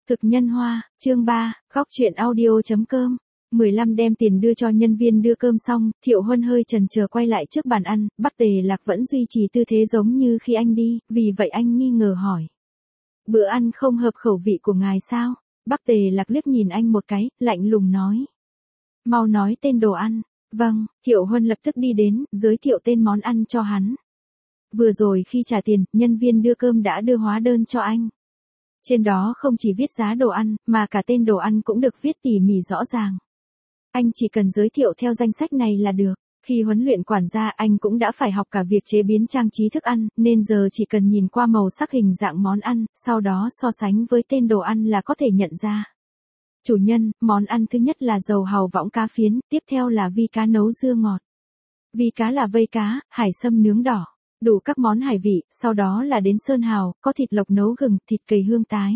Thực nhân hoa, chương 3, góc chuyện audio.com. 15 đem tiền đưa cho nhân viên đưa cơm xong, Thiệu Huân hơi chần chờ quay lại trước bàn ăn, Bắc Tề Lạc vẫn duy trì tư thế giống như khi anh đi, vì vậy anh nghi ngờ hỏi. Bữa ăn không hợp khẩu vị của ngài sao? Bắc Tề Lạc liếc nhìn anh một cái, lạnh lùng nói. Mau nói tên đồ ăn. Vâng, Thiệu Huân lập tức đi đến, giới thiệu tên món ăn cho hắn. Vừa rồi khi trả tiền, nhân viên đưa cơm đã đưa hóa đơn cho anh. Trên đó không chỉ viết giá đồ ăn, mà cả tên đồ ăn cũng được viết tỉ mỉ rõ ràng. Anh chỉ cần giới thiệu theo danh sách này là được. Khi huấn luyện quản gia anh cũng đã phải học cả việc chế biến trang trí thức ăn, nên giờ chỉ cần nhìn qua màu sắc hình dạng món ăn, sau đó so sánh với tên đồ ăn là có thể nhận ra. Chủ nhân, món ăn thứ nhất là dầu hàu võng cá phiến, tiếp theo là vi cá nấu dưa ngọt. Vi cá là vây cá, hải sâm nướng đỏ. Đủ các món hải vị, sau đó là đến sơn hào, có thịt lộc nấu gừng, thịt cầy hương tái.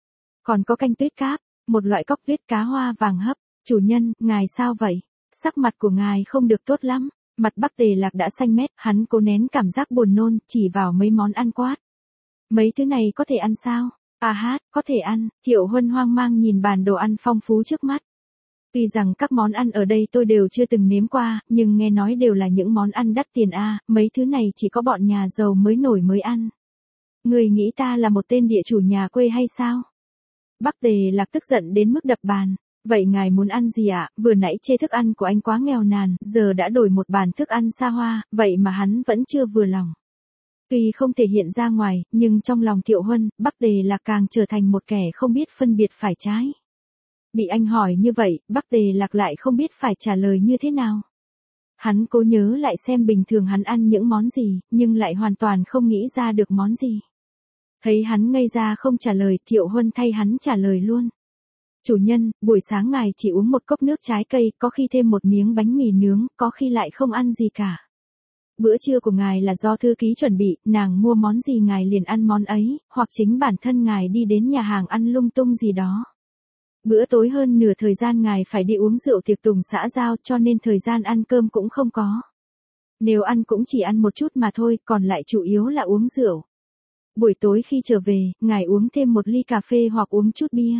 Còn có canh tuyết cáp, một loại cóc tuyết cá hoa vàng hấp. Chủ nhân, ngài sao vậy? Sắc mặt của ngài không được tốt lắm. Mặt Bắc Tề Lạc đã xanh mét, hắn cố nén cảm giác buồn nôn, chỉ vào mấy món ăn quát. Mấy thứ này có thể ăn sao? À hát, có thể ăn. Thiệu Huân hoang mang nhìn bàn đồ ăn phong phú trước mắt. Tuy rằng các món ăn ở đây tôi đều chưa từng nếm qua, nhưng nghe nói đều là những món ăn đắt tiền mấy thứ này chỉ có bọn nhà giàu mới nổi mới ăn. Người nghĩ ta là một tên địa chủ nhà quê hay sao? Bắc Tề Lạc tức giận đến mức đập bàn. Vậy ngài muốn ăn gì ạ? Vừa nãy chê thức ăn của anh quá nghèo nàn, giờ đã đổi một bàn thức ăn xa hoa, vậy mà hắn vẫn chưa vừa lòng. Tuy không thể hiện ra ngoài, nhưng trong lòng Thiệu Huân, Bắc Tề Lạc càng trở thành một kẻ không biết phân biệt phải trái. Bị anh hỏi như vậy, Bắc Tề Lạc lại không biết phải trả lời như thế nào. Hắn cố nhớ lại xem bình thường hắn ăn những món gì, nhưng lại hoàn toàn không nghĩ ra được món gì. Thấy hắn ngây ra không trả lời, Thiệu Huân thay hắn trả lời luôn. Chủ nhân, buổi sáng ngài chỉ uống một cốc nước trái cây, có khi thêm một miếng bánh mì nướng, có khi lại không ăn gì cả. Bữa trưa của ngài là do thư ký chuẩn bị, nàng mua món gì ngài liền ăn món ấy, hoặc chính bản thân ngài đi đến nhà hàng ăn lung tung gì đó. Bữa tối hơn nửa thời gian ngài phải đi uống rượu tiệc tùng xã giao, cho nên thời gian ăn cơm cũng không có. Nếu ăn cũng chỉ ăn một chút mà thôi, còn lại chủ yếu là uống rượu. Buổi tối khi trở về, ngài uống thêm một ly cà phê hoặc uống chút bia.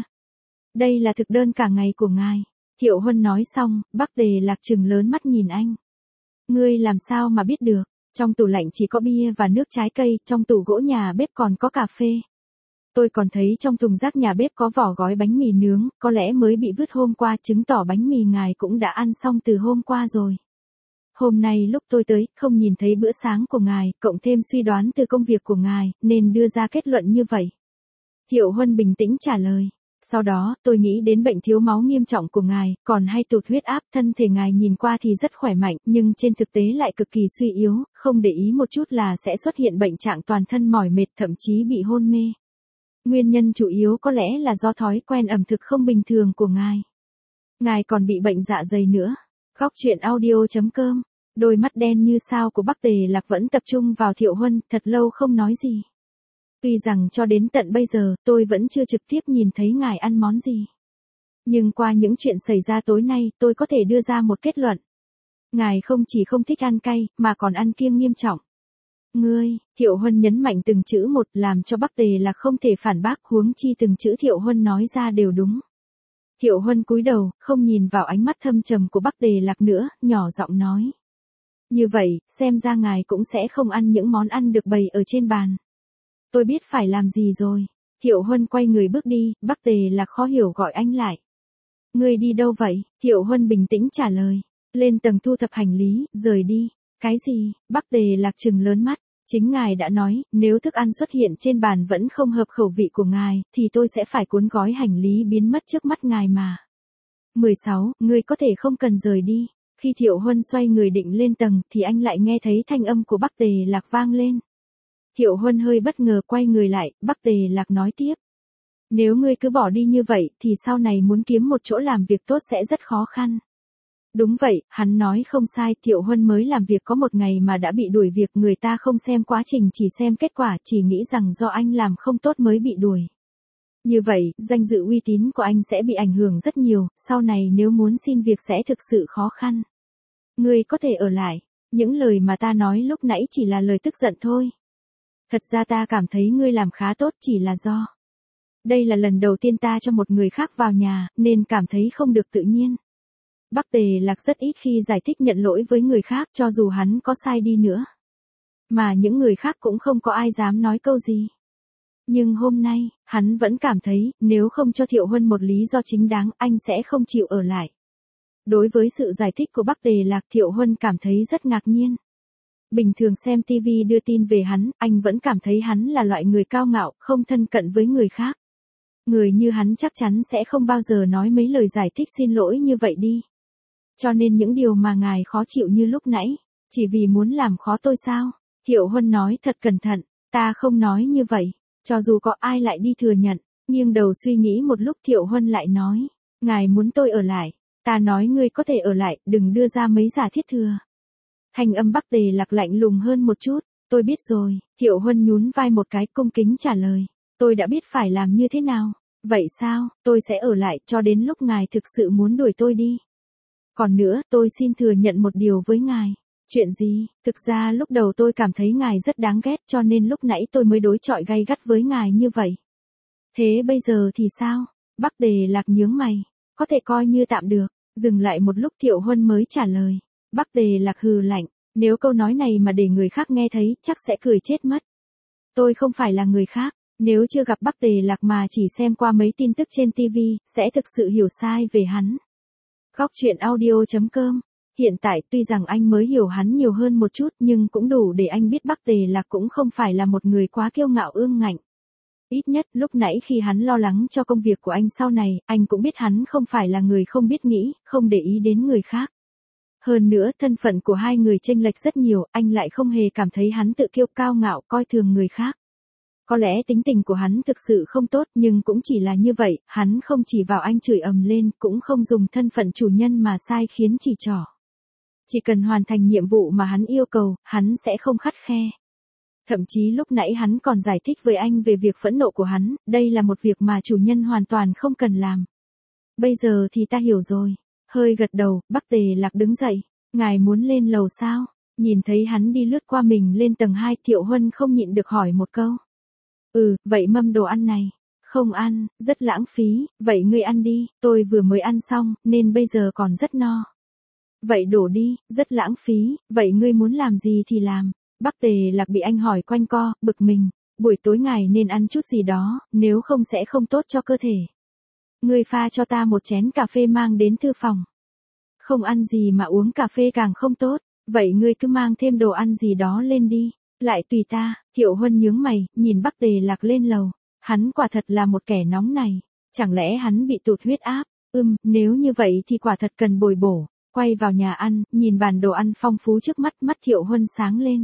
Đây là thực đơn cả ngày của ngài. Thiệu Huân nói xong, Bắc Tề Lạc trừng lớn mắt nhìn anh. Ngươi làm sao mà biết được, trong tủ lạnh chỉ có bia và nước trái cây, trong tủ gỗ nhà bếp còn có cà phê. Tôi còn thấy trong thùng rác nhà bếp có vỏ gói bánh mì nướng, có lẽ mới bị vứt hôm qua, chứng tỏ bánh mì ngài cũng đã ăn xong từ hôm qua rồi. Hôm nay lúc tôi tới, không nhìn thấy bữa sáng của ngài, cộng thêm suy đoán từ công việc của ngài, nên đưa ra kết luận như vậy. Thiệu Huân bình tĩnh trả lời. Sau đó, tôi nghĩ đến bệnh thiếu máu nghiêm trọng của ngài, còn hay tụt huyết áp, thân thể ngài nhìn qua thì rất khỏe mạnh, nhưng trên thực tế lại cực kỳ suy yếu, không để ý một chút là sẽ xuất hiện bệnh trạng toàn thân mỏi mệt, thậm chí bị hôn mê. Nguyên nhân chủ yếu có lẽ là do thói quen ẩm thực không bình thường của ngài. Ngài còn bị bệnh dạ dày nữa. Góc chuyện audio.com. Đôi mắt đen như sao của Bắc Tề Lạc vẫn tập trung vào Thiệu Huân, thật lâu không nói gì. Tuy rằng cho đến tận bây giờ, tôi vẫn chưa trực tiếp nhìn thấy ngài ăn món gì. Nhưng qua những chuyện xảy ra tối nay, tôi có thể đưa ra một kết luận. Ngài không chỉ không thích ăn cay, mà còn ăn kiêng nghiêm trọng. Ngươi, Thiệu Huân nhấn mạnh từng chữ một, làm cho Bắc Tề Lạc không thể phản bác, huống chi từng chữ Thiệu Huân nói ra đều đúng. Thiệu Huân cúi đầu, không nhìn vào ánh mắt thâm trầm của Bắc Tề Lạc nữa, nhỏ giọng nói. Như vậy, xem ra ngài cũng sẽ không ăn những món ăn được bày ở trên bàn. Tôi biết phải làm gì rồi. Thiệu Huân quay người bước đi, Bắc Tề Lạc khó hiểu gọi anh lại. Ngươi đi đâu vậy? Thiệu Huân bình tĩnh trả lời. Lên tầng thu thập hành lý, rời đi. Cái gì? Bắc Tề Lạc trừng lớn mắt. Chính ngài đã nói, nếu thức ăn xuất hiện trên bàn vẫn không hợp khẩu vị của ngài, thì tôi sẽ phải cuốn gói hành lý biến mất trước mắt ngài mà. 16. Ngươi có thể không cần rời đi. Khi Thiệu Huân xoay người định lên tầng, thì anh lại nghe thấy thanh âm của Bắc Tề Lạc vang lên. Thiệu Huân hơi bất ngờ quay người lại, Bắc Tề Lạc nói tiếp. Nếu ngươi cứ bỏ đi như vậy, thì sau này muốn kiếm một chỗ làm việc tốt sẽ rất khó khăn. Đúng vậy, hắn nói không sai, Thiệu Huân mới làm việc có một ngày mà đã bị đuổi việc, người ta không xem quá trình chỉ xem kết quả, chỉ nghĩ rằng do anh làm không tốt mới bị đuổi. Như vậy, danh dự uy tín của anh sẽ bị ảnh hưởng rất nhiều, sau này nếu muốn xin việc sẽ thực sự khó khăn. Ngươi có thể ở lại, những lời mà ta nói lúc nãy chỉ là lời tức giận thôi. Thật ra ta cảm thấy ngươi làm khá tốt chỉ là do Đây là lần đầu tiên ta cho một người khác vào nhà, nên cảm thấy không được tự nhiên. Bắc Tề Lạc rất ít khi giải thích nhận lỗi với người khác cho dù hắn có sai đi nữa. Mà những người khác cũng không có ai dám nói câu gì. Nhưng hôm nay, hắn vẫn cảm thấy, nếu không cho Thiệu Huân một lý do chính đáng, anh sẽ không chịu ở lại. Đối với sự giải thích của Bắc Tề Lạc, Thiệu Huân cảm thấy rất ngạc nhiên. Bình thường xem TV đưa tin về hắn, anh vẫn cảm thấy hắn là loại người cao ngạo, không thân cận với người khác. Người như hắn chắc chắn sẽ không bao giờ nói mấy lời giải thích xin lỗi như vậy đi. Cho nên những điều mà ngài khó chịu như lúc nãy, chỉ vì muốn làm khó tôi sao? Thiệu Huân nói thật cẩn thận, ta không nói như vậy, cho dù có ai lại đi thừa nhận. Nghiêng đầu suy nghĩ một lúc Thiệu Huân lại nói, ngài muốn tôi ở lại, ta nói ngươi có thể ở lại, đừng đưa ra mấy giả thiết thừa. Thanh âm Bắc Tề Lạc lạnh lùng hơn một chút, tôi biết rồi, Thiệu Huân nhún vai một cái cung kính trả lời, tôi đã biết phải làm như thế nào, vậy sao, tôi sẽ ở lại cho đến lúc ngài thực sự muốn đuổi tôi đi. Còn nữa, tôi xin thừa nhận một điều với ngài. Chuyện gì? Thực ra lúc đầu tôi cảm thấy ngài rất đáng ghét cho nên lúc nãy tôi mới đối chọi gay gắt với ngài như vậy. Thế bây giờ thì sao? Bắc Tề Lạc nhướng mày. Có thể coi như tạm được. Dừng lại một lúc Thiệu Huân mới trả lời. Bắc Tề Lạc hừ lạnh. Nếu câu nói này mà để người khác nghe thấy chắc sẽ cười chết mất. Tôi không phải là người khác. Nếu chưa gặp Bắc Tề Lạc mà chỉ xem qua mấy tin tức trên TV, sẽ thực sự hiểu sai về hắn. Góc truyện audio.com. Hiện tại tuy rằng anh mới hiểu hắn nhiều hơn một chút nhưng cũng đủ để anh biết Bắc Tề Lạc cũng không phải là một người quá kiêu ngạo ương ngạnh. Ít nhất lúc nãy khi hắn lo lắng cho công việc của anh sau này, anh cũng biết hắn không phải là người không biết nghĩ, không để ý đến người khác. Hơn nữa thân phận của hai người chênh lệch rất nhiều, anh lại không hề cảm thấy hắn tự kiêu cao ngạo coi thường người khác. Có lẽ tính tình của hắn thực sự không tốt nhưng cũng chỉ là như vậy, hắn không chỉ vào anh chửi ầm lên, cũng không dùng thân phận chủ nhân mà sai khiến chỉ trỏ. Chỉ cần hoàn thành nhiệm vụ mà hắn yêu cầu, hắn sẽ không khắt khe. Thậm chí lúc nãy hắn còn giải thích với anh về việc phẫn nộ của hắn, đây là một việc mà chủ nhân hoàn toàn không cần làm. Bây giờ thì ta hiểu rồi. Hơi gật đầu, Bắc Tề Lạc đứng dậy. Ngài muốn lên lầu sao? Nhìn thấy hắn đi lướt qua mình lên tầng 2, Thiệu Huân không nhịn được hỏi một câu. Vậy mâm đồ ăn này. Không ăn, rất lãng phí, vậy ngươi ăn đi, tôi vừa mới ăn xong, nên bây giờ còn rất no. Vậy đổ đi, rất lãng phí, vậy ngươi muốn làm gì thì làm. Bắc Tề Lạc bị anh hỏi quanh co, bực mình. Buổi tối ngài nên ăn chút gì đó, nếu không sẽ không tốt cho cơ thể. Ngươi pha cho ta một chén cà phê mang đến thư phòng. Không ăn gì mà uống cà phê càng không tốt, vậy ngươi cứ mang thêm đồ ăn gì đó lên đi. Lại tùy ta. Thiệu Huân nhướng mày, nhìn Bắc Tề Lạc lên lầu. Hắn quả thật là một kẻ nóng này. Chẳng lẽ hắn bị tụt huyết áp? Nếu như vậy thì quả thật cần bồi bổ. Quay vào nhà ăn, nhìn bàn đồ ăn phong phú trước mắt, mắt Thiệu Huân sáng lên.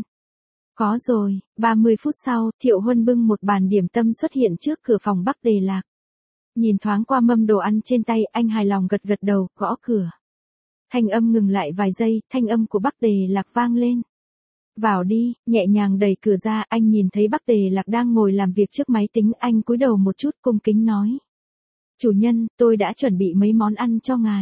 Có rồi, 30 phút sau, Thiệu Huân bưng một bàn điểm tâm xuất hiện trước cửa phòng Bắc Tề Lạc. Nhìn thoáng qua mâm đồ ăn trên tay, anh hài lòng gật gật đầu, gõ cửa. Thanh âm ngừng lại vài giây, thanh âm của Bắc Tề Lạc vang lên. Vào đi, nhẹ nhàng đẩy cửa ra, anh nhìn thấy Bắc Tề Lạc đang ngồi làm việc trước máy tính, anh cúi đầu một chút cung kính nói. Chủ nhân, tôi đã chuẩn bị mấy món ăn cho ngài.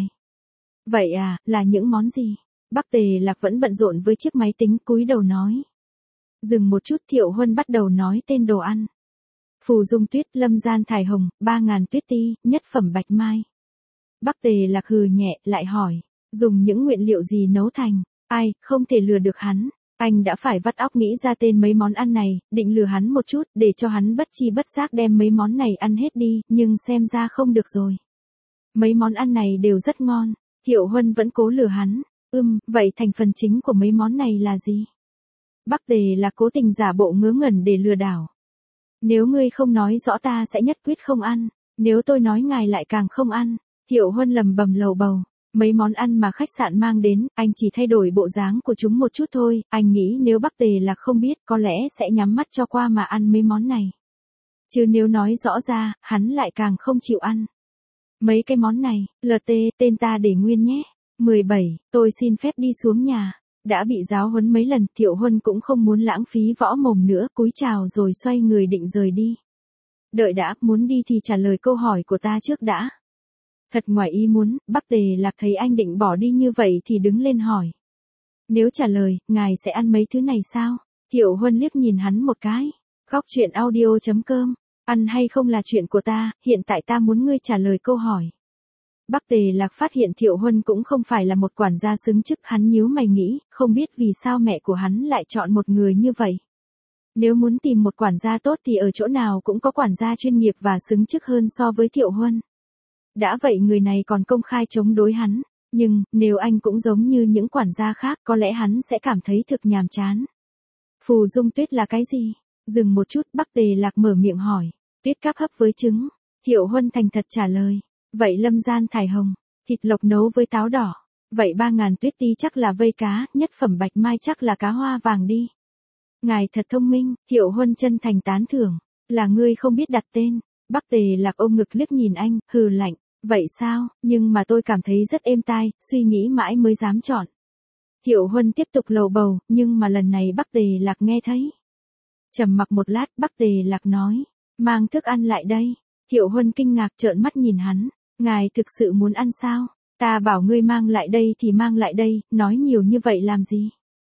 Vậy à, là những món gì? Bắc Tề Lạc vẫn bận rộn với chiếc máy tính, cúi đầu nói. Dừng một chút, Thiệu Huân bắt đầu nói tên đồ ăn. Phù dung tuyết, lâm gian thải hồng, 3.000 tuyết ti, nhất phẩm bạch mai. Bắc Tề Lạc hừ nhẹ, lại hỏi. Dùng những nguyên liệu gì nấu thành? Ai, không thể lừa được hắn. Anh đã phải vắt óc nghĩ ra tên mấy món ăn này, định lừa hắn một chút, để cho hắn bất chi bất giác đem mấy món này ăn hết đi, nhưng xem ra không được rồi. Mấy món ăn này đều rất ngon. Thiệu Huân vẫn cố lừa hắn. Vậy thành phần chính của mấy món này là gì? Bắc Tề là cố tình giả bộ ngớ ngẩn để lừa đảo. Nếu ngươi không nói rõ ta sẽ nhất quyết không ăn. Nếu tôi nói ngài lại càng không ăn. Thiệu Huân lầm bầm lầu bầu. Mấy món ăn mà khách sạn mang đến, anh chỉ thay đổi bộ dáng của chúng một chút thôi. Anh nghĩ nếu Bắc Tề là không biết, có lẽ sẽ nhắm mắt cho qua mà ăn mấy món này. Chứ nếu nói rõ ra, hắn lại càng không chịu ăn. Mấy cái món này, LT, tên ta để nguyên nhé. 17, tôi xin phép đi xuống nhà. Đã bị giáo huấn mấy lần, Thiệu Huân cũng không muốn lãng phí võ mồm nữa, cúi chào rồi xoay người định rời đi. Đợi đã, muốn đi thì trả lời câu hỏi của ta trước đã. Thật ngoài ý muốn, Bắc Tề Lạc thấy anh định bỏ đi như vậy thì đứng lên hỏi. Nếu trả lời, ngài sẽ ăn mấy thứ này sao? Thiệu Huân liếc nhìn hắn một cái. Góc truyện audio.com Ăn hay không là chuyện của ta, hiện tại ta muốn ngươi trả lời câu hỏi. Bắc Tề Lạc phát hiện Thiệu Huân cũng không phải là một quản gia xứng chức, hắn nhíu mày nghĩ, không biết vì sao mẹ của hắn lại chọn một người như vậy. Nếu muốn tìm một quản gia tốt thì ở chỗ nào cũng có quản gia chuyên nghiệp và xứng chức hơn so với Thiệu Huân. Đã vậy người này còn công khai chống đối hắn, nhưng nếu anh cũng giống như những quản gia khác có lẽ hắn sẽ cảm thấy thực nhàm chán. Phù dung tuyết là cái gì? Dừng một chút, Bắc Tề Lạc mở miệng hỏi. Tuyết cáp hấp với trứng. Thiệu Huân thành thật trả lời. Vậy lâm gian thải hồng, thịt lộc nấu với táo đỏ. Vậy 3.000 tuyết ti chắc là vây cá, nhất phẩm bạch mai chắc là cá hoa vàng đi. Ngài thật thông minh, Thiệu Huân chân thành tán thưởng. Là ngươi không biết đặt tên. Bắc Tề Lạc ôm ngực liếc nhìn anh, hừ lạnh. Vậy sao, nhưng mà tôi cảm thấy rất êm tai, suy nghĩ mãi mới dám chọn. Thiệu Huân tiếp tục lầu bầu, nhưng mà lần này Bắc Tề Lạc nghe thấy. Trầm mặc một lát, Bắc Tề Lạc nói, mang thức ăn lại đây. Thiệu Huân kinh ngạc trợn mắt nhìn hắn, ngài thực sự muốn ăn sao? Ta bảo ngươi mang lại đây thì mang lại đây, nói nhiều như vậy làm gì?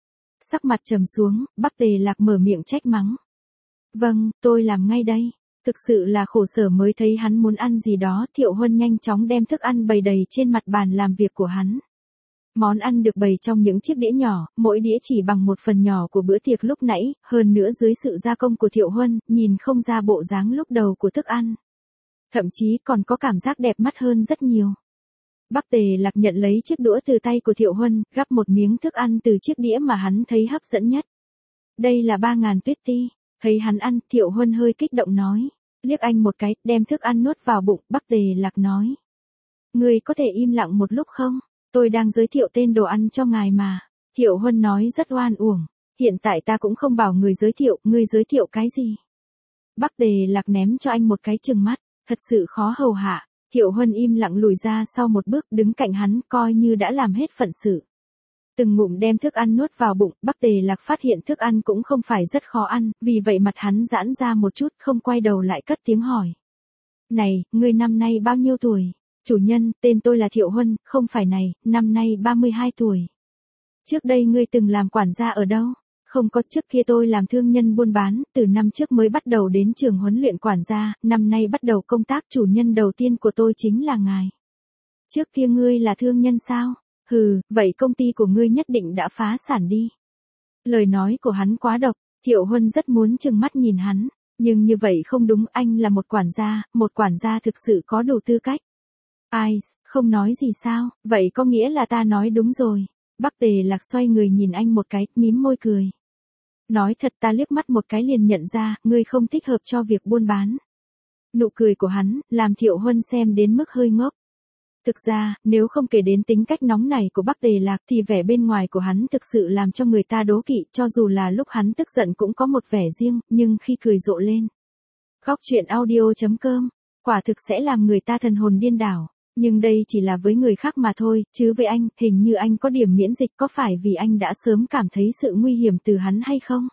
Sắc mặt trầm xuống, Bắc Tề Lạc mở miệng trách mắng. Vâng, tôi làm ngay đây. Thực sự là khổ sở mới thấy hắn muốn ăn gì đó. Thiệu Huân nhanh chóng đem thức ăn bày đầy trên mặt bàn làm việc của hắn. Món ăn được bày trong những chiếc đĩa nhỏ, mỗi đĩa chỉ bằng một phần nhỏ của bữa tiệc lúc nãy, hơn nữa dưới sự gia công của Thiệu Huân, nhìn không ra bộ dáng lúc đầu của thức ăn. Thậm chí còn có cảm giác đẹp mắt hơn rất nhiều. Bắc Tề Lạc nhận lấy chiếc đũa từ tay của Thiệu Huân, gắp một miếng thức ăn từ chiếc đĩa mà hắn thấy hấp dẫn nhất. Đây là 3.000 tuyết ti. Thấy hắn ăn, Thiệu Huân hơi kích động nói. Liếc anh một cái, đem thức ăn nuốt vào bụng, Bắc Tề Lạc nói. Ngươi có thể im lặng một lúc không? Tôi đang giới thiệu tên đồ ăn cho ngài mà. Thiệu Huân nói rất oan uổng. Hiện tại ta cũng không bảo người giới thiệu, ngươi giới thiệu cái gì? Bắc Tề Lạc ném cho anh một cái trừng mắt, thật sự khó hầu hạ. Thiệu Huân im lặng lùi ra sau một bước, đứng cạnh hắn, coi như đã làm hết phận sự. Từng ngụm đem thức ăn nuốt vào bụng, Bắc Tề Lạc phát hiện thức ăn cũng không phải rất khó ăn, vì vậy mặt hắn giãn ra một chút, không quay đầu lại cất tiếng hỏi. Này, ngươi năm nay bao nhiêu tuổi? Chủ nhân, tên tôi là Thiệu Huân, không phải này, năm nay 32 tuổi. Trước đây ngươi từng làm quản gia ở đâu? Không có, trước kia tôi làm thương nhân buôn bán, từ năm trước mới bắt đầu đến trường huấn luyện quản gia, năm nay bắt đầu công tác, chủ nhân đầu tiên của tôi chính là ngài. Trước kia ngươi là thương nhân sao? Hừ, vậy công ty của ngươi nhất định đã phá sản đi. Lời nói của hắn quá độc, Thiệu Huân rất muốn trừng mắt nhìn hắn, nhưng như vậy không đúng, anh là một quản gia thực sự có đủ tư cách. Ai, không nói gì sao, vậy có nghĩa là ta nói đúng rồi. Bắc Tề Lạc xoay người nhìn anh một cái, mím môi cười. Nói thật, ta liếc mắt một cái liền nhận ra, ngươi không thích hợp cho việc buôn bán. Nụ cười của hắn, làm Thiệu Huân xem đến mức hơi ngốc. Thực ra, nếu không kể đến tính cách nóng nảy của Bắc Tề Lạc thì vẻ bên ngoài của hắn thực sự làm cho người ta đố kỵ, cho dù là lúc hắn tức giận cũng có một vẻ riêng, nhưng khi cười rộ lên. Góc truyện audio.com, quả thực sẽ làm người ta thần hồn điên đảo. Nhưng đây chỉ là với người khác mà thôi, chứ với anh, hình như anh có điểm miễn dịch, có phải vì anh đã sớm cảm thấy sự nguy hiểm từ hắn hay không?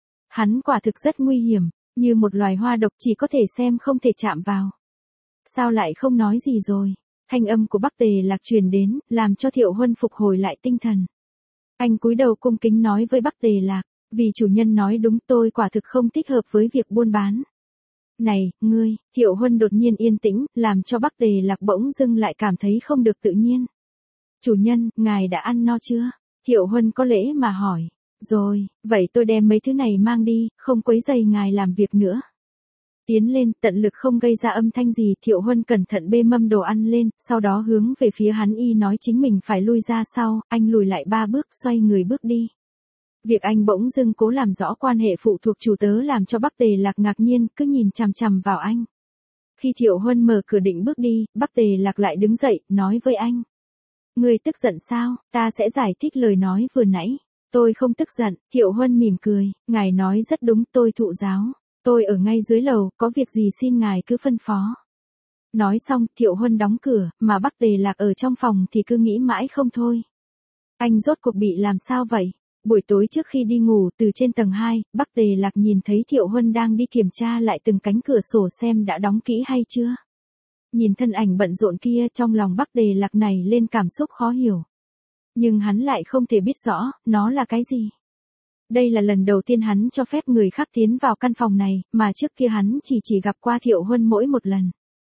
Hắn quả thực rất nguy hiểm, như một loài hoa độc chỉ có thể xem không thể chạm vào. Sao lại không nói gì rồi? Thanh âm của Bắc Tề Lạc truyền đến, làm cho Thiệu Huân phục hồi lại tinh thần. Anh cúi đầu cung kính nói với Bắc Tề Lạc, vì chủ nhân nói đúng, tôi quả thực không thích hợp với việc buôn bán. Này, ngươi, Thiệu Huân đột nhiên yên tĩnh, làm cho Bắc Tề Lạc bỗng dưng lại cảm thấy không được tự nhiên. Chủ nhân, ngài đã ăn no chưa? Thiệu Huân có lễ mà hỏi. Rồi, vậy tôi đem mấy thứ này mang đi, không quấy rầy ngài làm việc nữa. Tiến lên, tận lực không gây ra âm thanh gì, Thiệu Huân cẩn thận bê mâm đồ ăn lên, sau đó hướng về phía hắn y nói chính mình phải lui ra sau, anh lùi lại 3 bước, xoay người bước đi. Việc anh bỗng dưng cố làm rõ quan hệ phụ thuộc chủ tớ làm cho Bắc Tề Lạc ngạc nhiên, cứ nhìn chằm chằm vào anh. Khi Thiệu Huân mở cửa định bước đi, Bắc Tề Lạc lại đứng dậy, nói với anh. Ngươi tức giận sao, ta sẽ giải thích lời nói vừa nãy. Tôi không tức giận, Thiệu Huân mỉm cười, ngài nói rất đúng, tôi thụ giáo. Tôi ở ngay dưới lầu, có việc gì xin ngài cứ phân phó. Nói xong, Thiệu Huân đóng cửa, mà Bắc Tề Lạc ở trong phòng thì cứ nghĩ mãi không thôi. Anh rốt cuộc bị làm sao vậy? Buổi tối trước khi đi ngủ, từ trên tầng 2, Bắc Tề Lạc nhìn thấy Thiệu Huân đang đi kiểm tra lại từng cánh cửa sổ xem đã đóng kỹ hay chưa. Nhìn thân ảnh bận rộn kia, trong lòng Bắc Tề Lạc này lên cảm xúc khó hiểu. Nhưng hắn lại không thể biết rõ, nó là cái gì. Đây là lần đầu tiên hắn cho phép người khác tiến vào căn phòng này, mà trước kia hắn chỉ gặp qua Thiệu Huân mỗi một lần.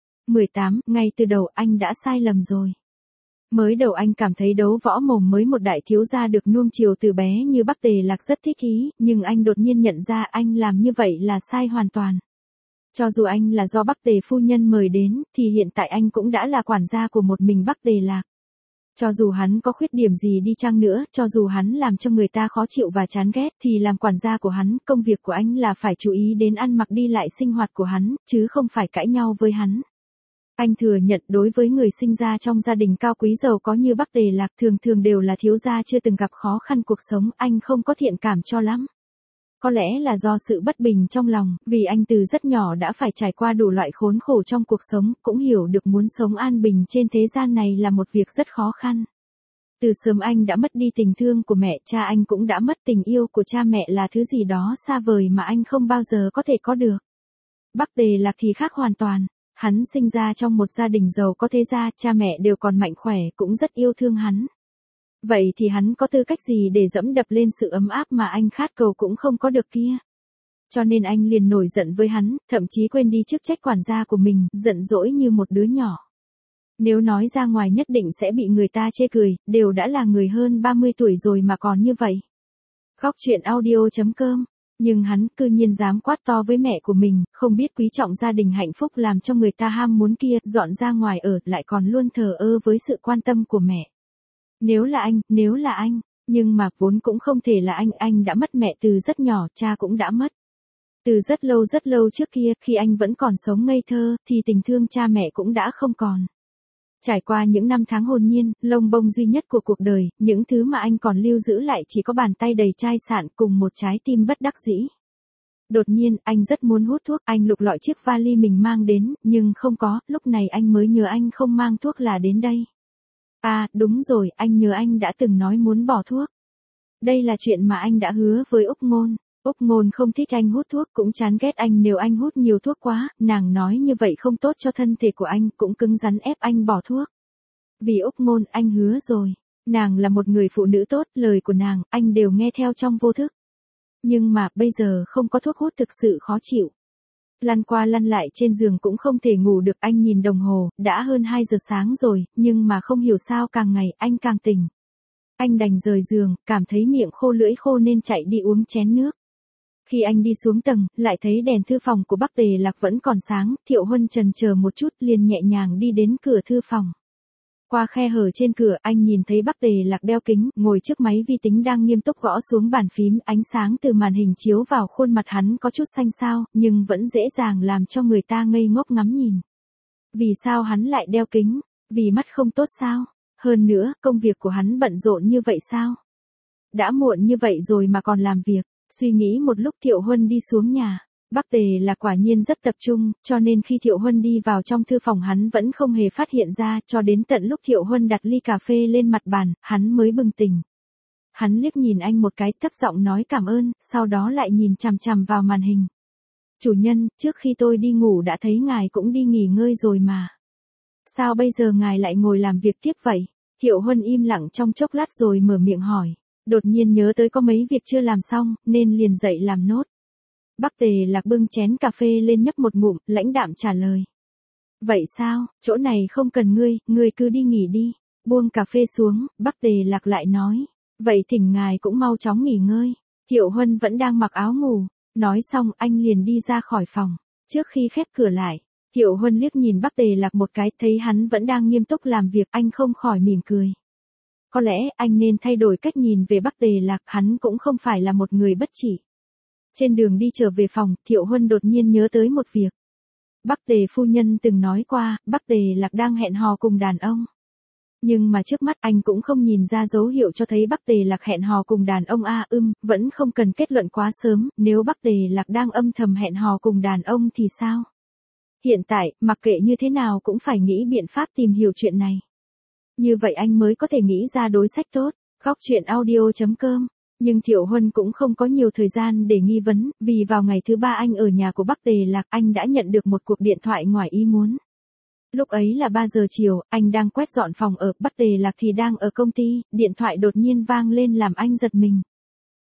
18, ngay từ đầu anh đã sai lầm rồi. Mới đầu anh cảm thấy đấu võ mồm mới một đại thiếu gia được nuông chiều từ bé như Bắc Tề Lạc rất thích ý, nhưng anh đột nhiên nhận ra anh làm như vậy là sai hoàn toàn. Cho dù anh là do Bắc Tề phu nhân mời đến, thì hiện tại anh cũng đã là quản gia của một mình Bắc Tề Lạc. Cho dù hắn có khuyết điểm gì đi chăng nữa, cho dù hắn làm cho người ta khó chịu và chán ghét, thì làm quản gia của hắn, công việc của anh là phải chú ý đến ăn mặc đi lại sinh hoạt của hắn, chứ không phải cãi nhau với hắn. Anh thừa nhận đối với người sinh ra trong gia đình cao quý giàu có như Bắc Tề Lạc thường thường đều là thiếu gia chưa từng gặp khó khăn cuộc sống, anh không có thiện cảm cho lắm. Có lẽ là do sự bất bình trong lòng, vì anh từ rất nhỏ đã phải trải qua đủ loại khốn khổ trong cuộc sống, cũng hiểu được muốn sống an bình trên thế gian này là một việc rất khó khăn. Từ sớm anh đã mất đi tình thương của mẹ, cha anh cũng đã mất, tình yêu của cha mẹ là thứ gì đó xa vời mà anh không bao giờ có thể có được. Bắc Tề Lạc thì khác hoàn toàn. Hắn sinh ra trong một gia đình giàu có thế gia, cha mẹ đều còn mạnh khỏe, cũng rất yêu thương hắn. Vậy thì hắn có tư cách gì để dẫm đập lên sự ấm áp mà anh khát cầu cũng không có được kia. Cho nên anh liền nổi giận với hắn, thậm chí quên đi chức trách quản gia của mình, giận dỗi như một đứa nhỏ. Nếu nói ra ngoài nhất định sẽ bị người ta chê cười, đều đã là người hơn 30 tuổi rồi mà còn như vậy. Góc truyện audio.com. Nhưng hắn cư nhiên dám quát to với mẹ của mình, không biết quý trọng gia đình hạnh phúc làm cho người ta ham muốn kia, dọn ra ngoài ở, lại còn luôn thờ ơ với sự quan tâm của mẹ. Nếu là anh, nhưng mà vốn cũng không thể là anh đã mất mẹ từ rất nhỏ, cha cũng đã mất. Từ rất lâu trước kia, khi anh vẫn còn sống ngây thơ, thì tình thương cha mẹ cũng đã không còn. Trải qua những năm tháng hồn nhiên, lông bông duy nhất của cuộc đời, những thứ mà anh còn lưu giữ lại chỉ có bàn tay đầy chai sạn cùng một trái tim bất đắc dĩ. Đột nhiên, anh rất muốn hút thuốc, anh lục lọi chiếc vali mình mang đến, nhưng không có, lúc này anh mới nhớ anh không mang thuốc là đến đây. À, đúng rồi, anh nhớ anh đã từng nói muốn bỏ thuốc. Đây là chuyện mà anh đã hứa với Úc Ngôn. Úc Ngôn không thích anh hút thuốc, cũng chán ghét anh nếu anh hút nhiều thuốc quá, nàng nói như vậy không tốt cho thân thể của anh, cũng cứng rắn ép anh bỏ thuốc. Vì Úc Ngôn, anh hứa rồi. Nàng là một người phụ nữ tốt, lời của nàng, anh đều nghe theo trong vô thức. Nhưng mà, bây giờ không có thuốc hút thực sự khó chịu. Lăn qua lăn lại trên giường cũng không thể ngủ được, anh nhìn đồng hồ, đã hơn 2 giờ sáng rồi, nhưng mà không hiểu sao càng ngày, anh càng tỉnh. Anh đành rời giường, cảm thấy miệng khô lưỡi khô nên chạy đi uống chén nước. Khi anh đi xuống tầng, lại thấy đèn thư phòng của Bắc Tề Lạc vẫn còn sáng, Thiệu Huân chần chờ một chút liền nhẹ nhàng đi đến cửa thư phòng. Qua khe hở trên cửa, anh nhìn thấy Bắc Tề Lạc đeo kính, ngồi trước máy vi tính đang nghiêm túc gõ xuống bàn phím, ánh sáng từ màn hình chiếu vào khuôn mặt hắn có chút xanh xao, nhưng vẫn dễ dàng làm cho người ta ngây ngốc ngắm nhìn. Vì sao hắn lại đeo kính? Vì mắt không tốt sao? Hơn nữa, công việc của hắn bận rộn như vậy sao? Đã muộn như vậy rồi mà còn làm việc. Suy nghĩ một lúc Thiệu Huân đi xuống nhà. Bắc Tề là quả nhiên rất tập trung, cho nên khi Thiệu Huân đi vào trong thư phòng hắn vẫn không hề phát hiện ra, cho đến tận lúc Thiệu Huân đặt ly cà phê lên mặt bàn, hắn mới bừng tỉnh. Hắn liếc nhìn anh một cái, thấp giọng nói cảm ơn, sau đó lại nhìn chằm chằm vào màn hình. Chủ nhân, trước khi tôi đi ngủ đã thấy ngài cũng đi nghỉ ngơi rồi mà. Sao bây giờ ngài lại ngồi làm việc tiếp vậy? Thiệu Huân im lặng trong chốc lát rồi mở miệng hỏi. Đột nhiên nhớ tới có mấy việc chưa làm xong, nên liền dậy làm nốt. Bắc Tề Lạc bưng chén cà phê lên nhấp một ngụm, lãnh đạm trả lời. Vậy sao, chỗ này không cần ngươi cứ đi nghỉ đi. Buông cà phê xuống, Bắc Tề Lạc lại nói. Vậy thỉnh ngài cũng mau chóng nghỉ ngơi. Thiệu Huân vẫn đang mặc áo ngủ. Nói xong anh liền đi ra khỏi phòng. Trước khi khép cửa lại, Thiệu Huân liếc nhìn Bắc Tề Lạc một cái, thấy hắn vẫn đang nghiêm túc làm việc, anh không khỏi mỉm cười. Có lẽ anh nên thay đổi cách nhìn về Bắc Tề Lạc, hắn cũng không phải là một người bất chỉ. Trên đường đi trở về phòng, Thiệu Huân đột nhiên nhớ tới một việc. Bắc Tề phu nhân từng nói qua, Bắc Tề Lạc đang hẹn hò cùng đàn ông. Nhưng mà trước mắt anh cũng không nhìn ra dấu hiệu cho thấy Bắc Tề Lạc hẹn hò cùng đàn ông vẫn không cần kết luận quá sớm, nếu Bắc Tề Lạc đang âm thầm hẹn hò cùng đàn ông thì sao? Hiện tại, mặc kệ như thế nào cũng phải nghĩ biện pháp tìm hiểu chuyện này. Như vậy anh mới có thể nghĩ ra đối sách tốt. Góc truyện audio.com. Nhưng Thiệu Huân cũng không có nhiều thời gian để nghi vấn, vì vào ngày thứ 3 anh ở nhà của Bắc Tề Lạc, anh đã nhận được một cuộc điện thoại ngoài ý muốn. Lúc ấy là 3 giờ chiều, anh đang quét dọn phòng ở, Bắc Tề Lạc thì đang ở công ty, điện thoại đột nhiên vang lên làm anh giật mình.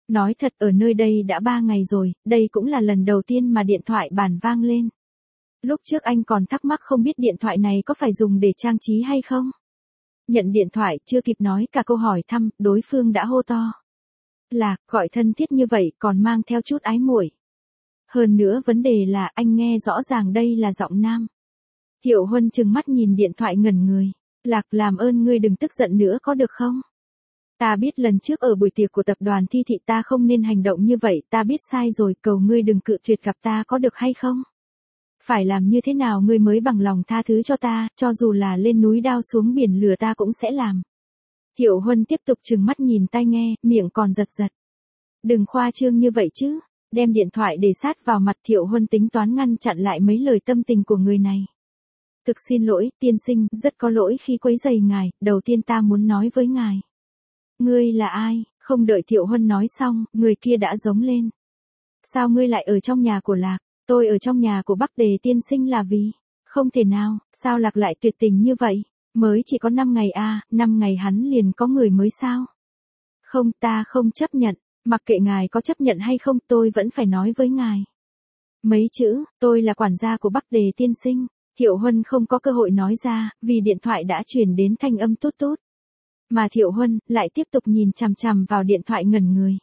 Nói thật ở nơi đây đã 3 ngày rồi, đây cũng là lần đầu tiên mà điện thoại bàn vang lên. Lúc trước anh còn thắc mắc không biết điện thoại này có phải dùng để trang trí hay không. Nhận điện thoại chưa kịp nói cả câu hỏi thăm, đối phương đã hô to. Lạc, gọi thân thiết như vậy còn mang theo chút ái muội. Hơn nữa vấn đề là anh nghe rõ ràng đây là giọng nam. Thiệu Huân trừng mắt nhìn điện thoại ngẩn người. Lạc, làm ơn ngươi đừng tức giận nữa có được không? Ta biết lần trước ở buổi tiệc của tập đoàn Thi Thị ta không nên hành động như vậy, ta biết sai rồi, cầu ngươi đừng cự tuyệt gặp ta có được hay không? Phải làm như thế nào ngươi mới bằng lòng tha thứ cho ta, cho dù là lên núi đao xuống biển lửa ta cũng sẽ làm. Thiệu Huân tiếp tục trừng mắt nhìn tai nghe, miệng còn giật giật. Đừng khoa trương như vậy chứ, đem điện thoại để sát vào mặt Thiệu Huân tính toán ngăn chặn lại mấy lời tâm tình của người này. Thực xin lỗi, tiên sinh, rất có lỗi khi quấy rầy ngài, đầu tiên ta muốn nói với ngài. Ngươi là ai? Không đợi Thiệu Huân nói xong, người kia đã giống lên. Sao ngươi lại ở trong nhà của Lạc? Tôi ở trong nhà của Bắc Đề tiên sinh là vì... Không thể nào, sao Lạc lại tuyệt tình như vậy? Mới chỉ có 5 ngày à, 5 ngày hắn liền có người mới sao? Không, ta không chấp nhận, mặc kệ ngài có chấp nhận hay không tôi vẫn phải nói với ngài. Mấy chữ, tôi là quản gia của Bắc Đề tiên sinh. Thiệu Huân không có cơ hội nói ra, vì điện thoại đã truyền đến thanh âm tốt tốt. Mà Thiệu Huân lại tiếp tục nhìn chằm chằm vào điện thoại ngẩn người.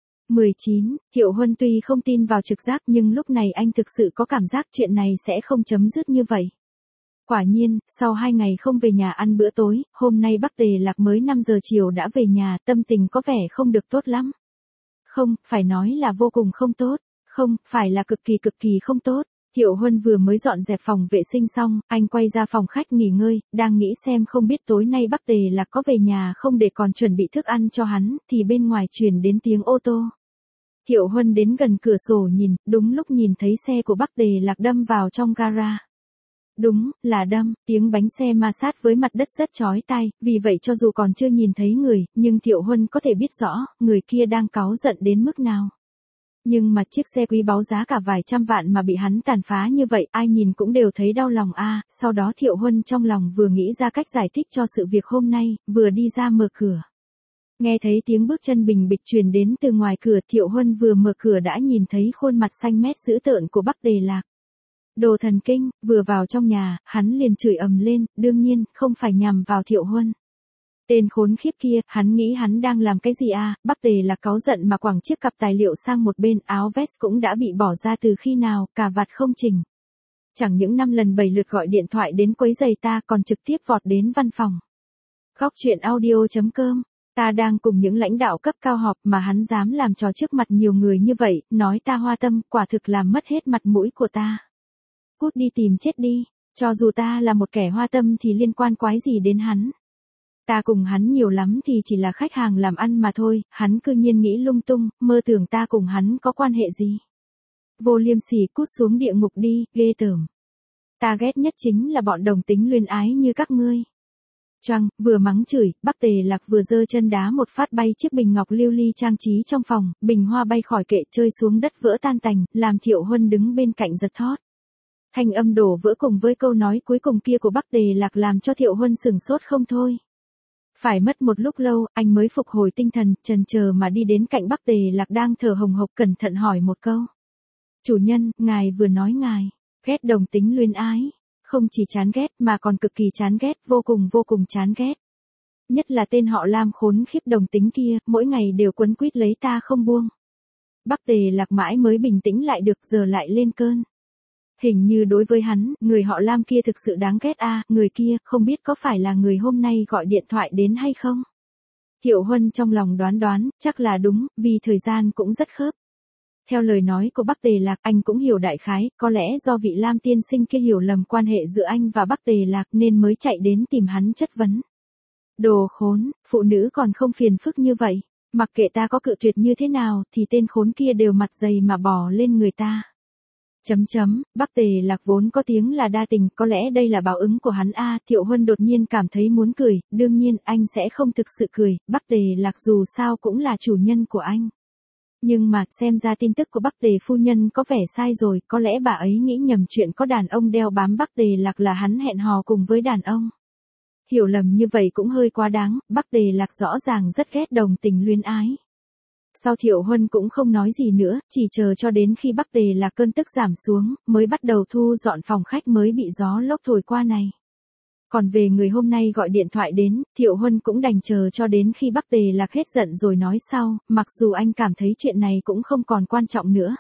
19, Thiệu Huân tuy không tin vào trực giác nhưng lúc này anh thực sự có cảm giác chuyện này sẽ không chấm dứt như vậy. Quả nhiên, sau 2 ngày không về nhà ăn bữa tối, hôm nay Bắc Tề Lạc mới 5 giờ chiều đã về nhà, tâm tình có vẻ không được tốt lắm. Không, phải nói là vô cùng không tốt. Không, phải là cực kỳ không tốt. Thiệu Huân vừa mới dọn dẹp phòng vệ sinh xong, anh quay ra phòng khách nghỉ ngơi, đang nghĩ xem không biết tối nay Bắc Tề Lạc có về nhà không để còn chuẩn bị thức ăn cho hắn, thì bên ngoài truyền đến tiếng ô tô. Thiệu Huân đến gần cửa sổ nhìn, đúng lúc nhìn thấy xe của Bắc Tề Lạc đâm vào trong gara. Đúng, là đâm, tiếng bánh xe ma sát với mặt đất rất chói tai, vì vậy cho dù còn chưa nhìn thấy người, nhưng Thiệu Huân có thể biết rõ, người kia đang cáu giận đến mức nào. Nhưng mà chiếc xe quý báu giá cả vài trăm vạn mà bị hắn tàn phá như vậy, ai nhìn cũng đều thấy đau lòng a. Sau đó Thiệu Huân trong lòng vừa nghĩ ra cách giải thích cho sự việc hôm nay, vừa đi ra mở cửa. Nghe thấy tiếng bước chân bình bịch truyền đến từ ngoài cửa, Thiệu Huân vừa mở cửa đã nhìn thấy khuôn mặt xanh mét dữ tợn của Bắc Tề Lạc. Đồ thần kinh, vừa vào trong nhà, hắn liền chửi ầm lên, đương nhiên, không phải nhằm vào Thiệu Huân. Tên khốn khiếp kia, hắn nghĩ hắn đang làm cái gì à, Bắc Tề Lạc cáu giận mà quẳng chiếc cặp tài liệu sang một bên, áo vest cũng đã bị bỏ ra từ khi nào, cà vạt không chỉnh. Chẳng những 5 lần 7 lượt gọi điện thoại đến quấy giày ta còn trực tiếp vọt đến văn phòng. Góc chuyện audio.com, ta đang cùng những lãnh đạo cấp cao họp mà hắn dám làm trò trước mặt nhiều người như vậy, nói ta hoa tâm, quả thực làm mất hết mặt mũi của ta. Cút đi tìm chết đi, cho dù ta là một kẻ hoa tâm thì liên quan quái gì đến hắn. Ta cùng hắn nhiều lắm thì chỉ là khách hàng làm ăn mà thôi, hắn cư nhiên nghĩ lung tung, mơ tưởng ta cùng hắn có quan hệ gì. Vô liêm sỉ, cút xuống địa ngục đi, ghê tởm. Ta ghét nhất chính là bọn đồng tính luyến ái như các ngươi. Choang, vừa mắng chửi, Bắc Tề Lạc vừa giơ chân đá một phát bay chiếc bình ngọc lưu ly trang trí trong phòng, bình hoa bay khỏi kệ rơi xuống đất vỡ tan tành, làm Thiệu Huân đứng bên cạnh giật thót. Thanh âm đổ vỡ cùng với câu nói cuối cùng kia của Bắc Tề Lạc làm cho Thiệu Huân sửng sốt không thôi. Phải mất một lúc lâu, anh mới phục hồi tinh thần, chần chờ mà đi đến cạnh Bắc Tề Lạc đang thở hồng hộc cẩn thận hỏi một câu. Chủ nhân, ngài vừa nói ngài ghét đồng tính luyến ái. Không chỉ chán ghét mà còn cực kỳ chán ghét, vô cùng chán ghét. Nhất là tên họ Lam khốn khiếp đồng tính kia, mỗi ngày đều quấn quýt lấy ta không buông. Bắc Tề Lạc mãi mới bình tĩnh lại được, giờ lại lên cơn. Hình như đối với hắn, người họ Lam kia thực sự đáng ghét a, người kia, không biết có phải là người hôm nay gọi điện thoại đến hay không? Thiệu Huân trong lòng đoán, chắc là đúng, vì thời gian cũng rất khớp. Theo lời nói của Bắc Tề Lạc, anh cũng hiểu đại khái, có lẽ do vị Lam tiên sinh kia hiểu lầm quan hệ giữa anh và Bắc Tề Lạc nên mới chạy đến tìm hắn chất vấn. Đồ khốn, phụ nữ còn không phiền phức như vậy, mặc kệ ta có cự tuyệt như thế nào thì tên khốn kia đều mặt dày mà bỏ lên người ta. Bắc Tề Lạc vốn có tiếng là đa tình, có lẽ đây là báo ứng của hắn a. Thiệu Huân đột nhiên cảm thấy muốn cười, đương nhiên anh sẽ không thực sự cười, Bắc Tề Lạc dù sao cũng là chủ nhân của anh. Nhưng mà, xem ra tin tức của Bắc Tề phu nhân có vẻ sai rồi, có lẽ bà ấy nghĩ nhầm chuyện có đàn ông đeo bám Bắc Tề Lạc là hắn hẹn hò cùng với đàn ông. Hiểu lầm như vậy cũng hơi quá đáng, Bắc Tề Lạc rõ ràng rất ghét đồng tình luyến ái. Sau Thiệu Huân cũng không nói gì nữa, chỉ chờ cho đến khi Bắc Tề Lạc cơn tức giảm xuống, mới bắt đầu thu dọn phòng khách mới bị gió lốc thổi qua này. Còn về người hôm nay gọi điện thoại đến, Thiệu Huân cũng đành chờ cho đến khi Bắc Tề Lạc hết giận rồi nói sau, mặc dù anh cảm thấy chuyện này cũng không còn quan trọng nữa.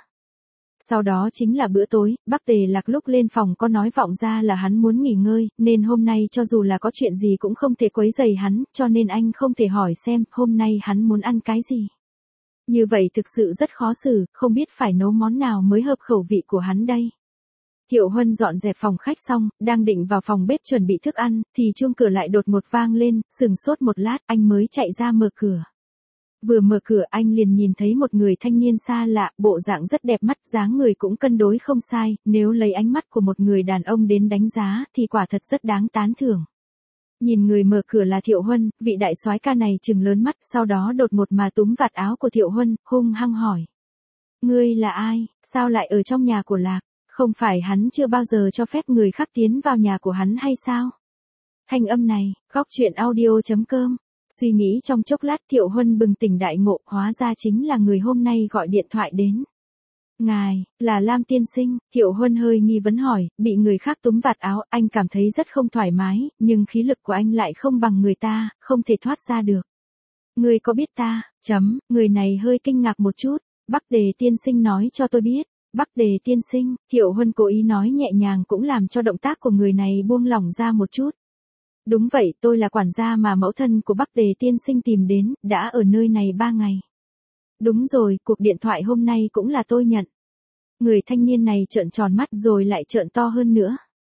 Sau đó chính là bữa tối, Bắc Tề Lạc lúc lên phòng có nói vọng ra là hắn muốn nghỉ ngơi, nên hôm nay cho dù là có chuyện gì cũng không thể quấy rầy hắn, cho nên anh không thể hỏi xem hôm nay hắn muốn ăn cái gì. Như vậy thực sự rất khó xử, không biết phải nấu món nào mới hợp khẩu vị của hắn đây. Thiệu Huân dọn dẹp phòng khách xong, đang định vào phòng bếp chuẩn bị thức ăn, thì chuông cửa lại đột ngột vang lên, sừng sốt một lát anh mới chạy ra mở cửa. Vừa mở cửa anh liền nhìn thấy một người thanh niên xa lạ, bộ dạng rất đẹp mắt, dáng người cũng cân đối không sai, nếu lấy ánh mắt của một người đàn ông đến đánh giá thì quả thật rất đáng tán thưởng. Nhìn người mở cửa là Thiệu Huân, vị đại soái ca này trừng lớn mắt, sau đó đột ngột mà túm vạt áo của Thiệu Huân, hung hăng hỏi. Ngươi là ai, sao lại ở trong nhà của Lạc, không phải hắn chưa bao giờ cho phép người khác tiến vào nhà của hắn hay sao? Thanh âm này, góc truyện audio.com. Suy nghĩ trong chốc lát Thiệu Huân bừng tỉnh đại ngộ, hóa ra chính là người hôm nay gọi điện thoại đến. Ngài, là Lam tiên sinh, Thiệu Huân hơi nghi vấn hỏi, bị người khác túm vạt áo, anh cảm thấy rất không thoải mái, nhưng khí lực của anh lại không bằng người ta, không thể thoát ra được. Người có biết ta, người này hơi kinh ngạc một chút, Bắc Đề tiên sinh nói cho tôi biết. Bắc Đề tiên sinh, Thiệu Huân cố ý nói nhẹ nhàng cũng làm cho động tác của người này buông lỏng ra một chút. Đúng vậy, tôi là quản gia mà mẫu thân của Bắc Đề tiên sinh tìm đến, đã ở nơi này 3 ngày. Đúng rồi, cuộc điện thoại hôm nay cũng là tôi nhận. Người thanh niên này trợn tròn mắt rồi lại trợn to hơn nữa.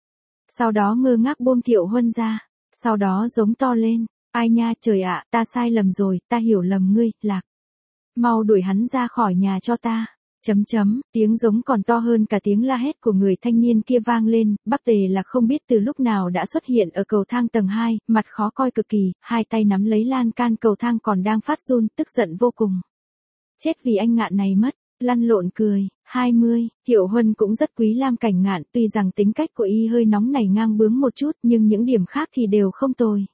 Sau đó ngơ ngác buông Thiệu Huân ra, sau đó giống to lên, ai nha trời ạ, ta sai lầm rồi, ta hiểu lầm ngươi, Lạc. Mau đuổi hắn ra khỏi nhà cho ta. Tiếng giống còn to hơn cả tiếng la hét của người thanh niên kia vang lên, Bắc Tề Lạc không biết từ lúc nào đã xuất hiện ở cầu thang tầng 2, mặt khó coi cực kỳ, hai tay nắm lấy lan can cầu thang còn đang phát run, tức giận vô cùng. Chết vì anh Ngạn này mất, lăn lộn cười. 20, Thiệu Huân cũng rất quý Lam Cảnh Ngạn, tuy rằng tính cách của y hơi nóng nảy ngang bướng một chút, nhưng những điểm khác thì đều không tồi.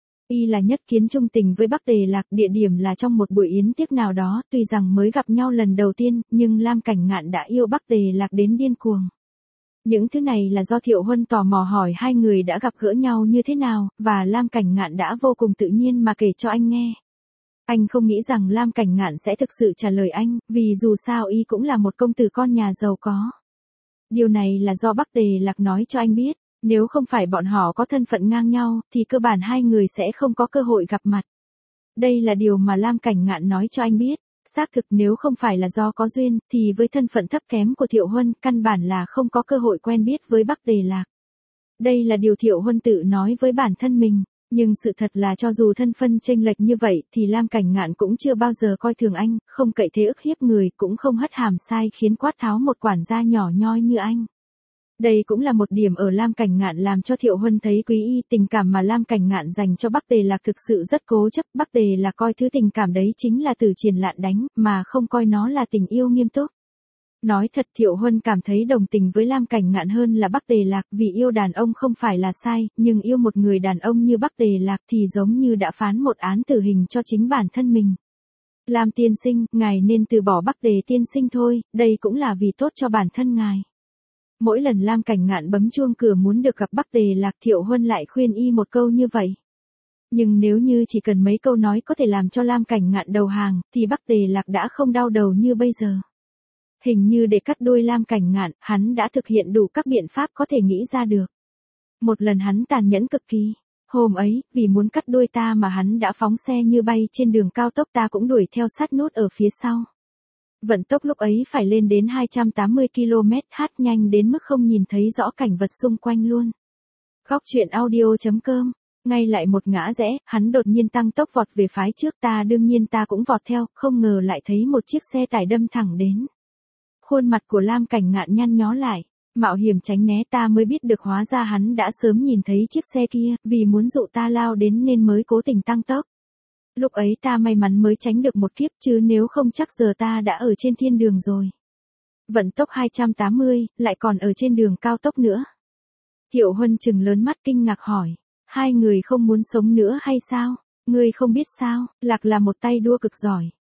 Y là nhất kiến trung tình với Bắc Tề Lạc, địa điểm là trong một buổi yến tiệc nào đó, tuy rằng mới gặp nhau lần đầu tiên, nhưng Lam Cảnh Ngạn đã yêu Bắc Tề Lạc đến điên cuồng. Những thứ này là do Thiệu Huân tò mò hỏi hai người đã gặp gỡ nhau như thế nào, và Lam Cảnh Ngạn đã vô cùng tự nhiên mà kể cho anh nghe. Anh không nghĩ rằng Lam Cảnh Ngạn sẽ thực sự trả lời anh, vì dù sao y cũng là một công tử con nhà giàu có. Điều này là do Bắc Tề Lạc nói cho anh biết. Nếu không phải bọn họ có thân phận ngang nhau, thì cơ bản hai người sẽ không có cơ hội gặp mặt. Đây là điều mà Lam Cảnh Ngạn nói cho anh biết. Xác thực nếu không phải là do có duyên, thì với thân phận thấp kém của Thiệu Huân, căn bản là không có cơ hội quen biết với Bắc Tề Lạc. Đây là điều Thiệu Huân tự nói với bản thân mình. Nhưng sự thật là cho dù thân phân chênh lệch như vậy, thì Lam Cảnh Ngạn cũng chưa bao giờ coi thường anh, không cậy thế ức hiếp người, cũng không hất hàm sai khiến quát tháo một quản gia nhỏ nhoi như anh. Đây cũng là một điểm ở Lam Cảnh Ngạn làm cho Thiệu Huân thấy quý y, tình cảm mà Lam Cảnh Ngạn dành cho Bắc Tề Lạc thực sự rất cố chấp, Bắc Tề Lạc coi thứ tình cảm đấy chính là từ triển lạn đánh, mà không coi nó là tình yêu nghiêm túc. Nói thật Thiệu Huân cảm thấy đồng tình với Lam Cảnh Ngạn hơn là Bắc Tề Lạc, vì yêu đàn ông không phải là sai, nhưng yêu một người đàn ông như Bắc Tề Lạc thì giống như đã phán một án tử hình cho chính bản thân mình. Lam tiên sinh, ngài nên từ bỏ Bắc Tề tiên sinh thôi, đây cũng là vì tốt cho bản thân ngài. Mỗi lần Lam Cảnh Ngạn bấm chuông cửa muốn được gặp Bắc Tề Lạc, Thiệu Huân lại khuyên y một câu như vậy. Nhưng nếu như chỉ cần mấy câu nói có thể làm cho Lam Cảnh Ngạn đầu hàng, thì Bắc Tề Lạc đã không đau đầu như bây giờ. Hình như để cắt đuôi Lam Cảnh Ngạn, hắn đã thực hiện đủ các biện pháp có thể nghĩ ra được. Một lần hắn tàn nhẫn cực kỳ. Hôm ấy, vì muốn cắt đuôi ta mà hắn đã phóng xe như bay trên đường cao tốc, ta cũng đuổi theo sát nút ở phía sau. Vận tốc lúc ấy phải lên đến 280 km/h, nhanh đến mức không nhìn thấy rõ cảnh vật xung quanh luôn. Góc truyện audio.com. Ngay lại một ngã rẽ, hắn đột nhiên tăng tốc vọt về phái trước, đương nhiên ta cũng vọt theo, không ngờ lại thấy một chiếc xe tải đâm thẳng đến. Khuôn mặt của Lam Cảnh Ngạn nhăn nhó lại, mạo hiểm tránh né, ta mới biết được hóa ra hắn đã sớm nhìn thấy chiếc xe kia, vì muốn dụ ta lao đến nên mới cố tình tăng tốc. Lúc ấy ta may mắn mới tránh được một kiếp, chứ nếu không chắc giờ ta đã ở trên thiên đường rồi. Vận tốc 280, lại còn ở trên đường cao tốc nữa. Thiệu Huân trừng lớn mắt kinh ngạc hỏi, hai người không muốn sống nữa hay sao? Ngươi không biết sao, Lạc là một tay đua cực giỏi.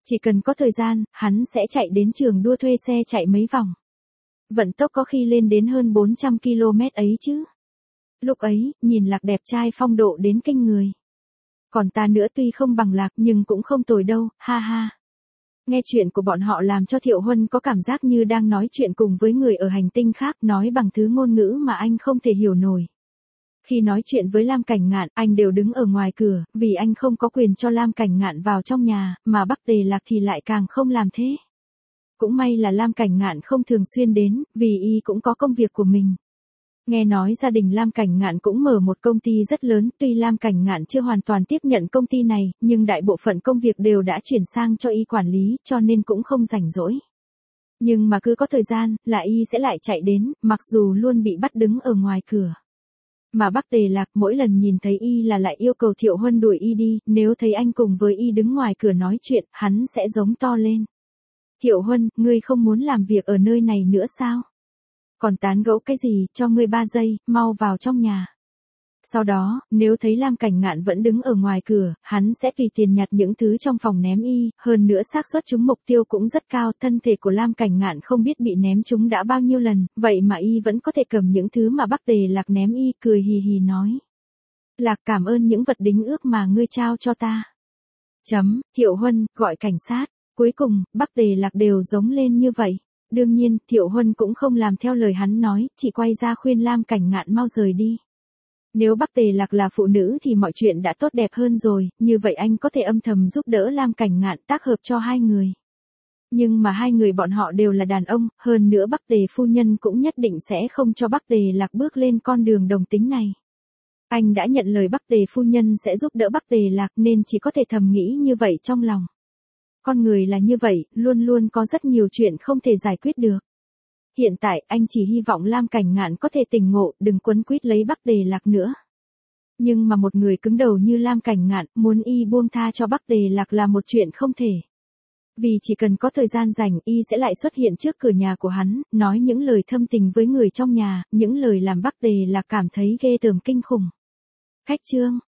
Chỉ cần có thời gian, hắn sẽ chạy đến trường đua thuê xe chạy mấy vòng. Vận tốc có khi lên đến hơn 400 km ấy chứ. Lúc ấy, nhìn Lạc đẹp trai phong độ đến kinh người. Còn ta nữa tuy không bằng Lạc nhưng cũng không tồi đâu, ha ha. Nghe chuyện của bọn họ làm cho Thiệu Huân có cảm giác như đang nói chuyện cùng với người ở hành tinh khác, nói bằng thứ ngôn ngữ mà anh không thể hiểu nổi. Khi nói chuyện với Lam Cảnh Ngạn, anh đều đứng ở ngoài cửa, vì anh không có quyền cho Lam Cảnh Ngạn vào trong nhà, mà Bắc Tề Lạc thì lại càng không làm thế. Cũng may là Lam Cảnh Ngạn không thường xuyên đến, vì y cũng có công việc của mình. Nghe nói gia đình Lam Cảnh Ngạn cũng mở một công ty rất lớn, tuy Lam Cảnh Ngạn chưa hoàn toàn tiếp nhận công ty này, nhưng đại bộ phận công việc đều đã chuyển sang cho y quản lý, cho nên cũng không rảnh rỗi. Nhưng mà cứ có thời gian, là y sẽ lại chạy đến, mặc dù luôn bị bắt đứng ở ngoài cửa. Mà Bắc Tề Lạc mỗi lần nhìn thấy y là lại yêu cầu Thiệu Huân đuổi y đi, nếu thấy anh cùng với y đứng ngoài cửa nói chuyện, hắn sẽ giống to lên. Thiệu Huân, ngươi không muốn làm việc ở nơi này nữa sao? Còn tán gẫu cái gì, cho ngươi 3 giây, mau vào trong nhà. Sau đó, nếu thấy Lam Cảnh Ngạn vẫn đứng ở ngoài cửa, hắn sẽ tùy tiền nhặt những thứ trong phòng ném y, hơn nữa xác suất trúng mục tiêu cũng rất cao, thân thể của Lam Cảnh Ngạn không biết bị ném trúng đã bao nhiêu lần, vậy mà y vẫn có thể cầm những thứ mà Bắc Tề Lạc ném y, cười hì hì nói. Lạc cảm ơn những vật đính ước mà ngươi trao cho ta. Thiệu Huân, gọi cảnh sát. Cuối cùng, Bắc Tề Lạc đều giống lên như vậy. Đương nhiên, Thiệu Huân cũng không làm theo lời hắn nói, chỉ quay ra khuyên Lam Cảnh Ngạn mau rời đi. Nếu Bắc Tề Lạc là phụ nữ thì mọi chuyện đã tốt đẹp hơn rồi, như vậy anh có thể âm thầm giúp đỡ Lam Cảnh Ngạn tác hợp cho hai người. Nhưng mà hai người bọn họ đều là đàn ông, hơn nữa Bắc Tề phu nhân cũng nhất định sẽ không cho Bắc Tề Lạc bước lên con đường đồng tính này. Anh đã nhận lời Bắc Tề phu nhân sẽ giúp đỡ Bắc Tề Lạc nên chỉ có thể thầm nghĩ như vậy trong lòng. Con người là như vậy, luôn luôn có rất nhiều chuyện không thể giải quyết được. Hiện tại, anh chỉ hy vọng Lam Cảnh Ngạn có thể tỉnh ngộ, đừng quấn quýt lấy Bắc Tề Lạc nữa. Nhưng mà một người cứng đầu như Lam Cảnh Ngạn, muốn y buông tha cho Bắc Tề Lạc là một chuyện không thể. Vì chỉ cần có thời gian rảnh, y sẽ lại xuất hiện trước cửa nhà của hắn, nói những lời thâm tình với người trong nhà, những lời làm Bắc Tề Lạc cảm thấy ghê tởm kinh khủng. Khách chương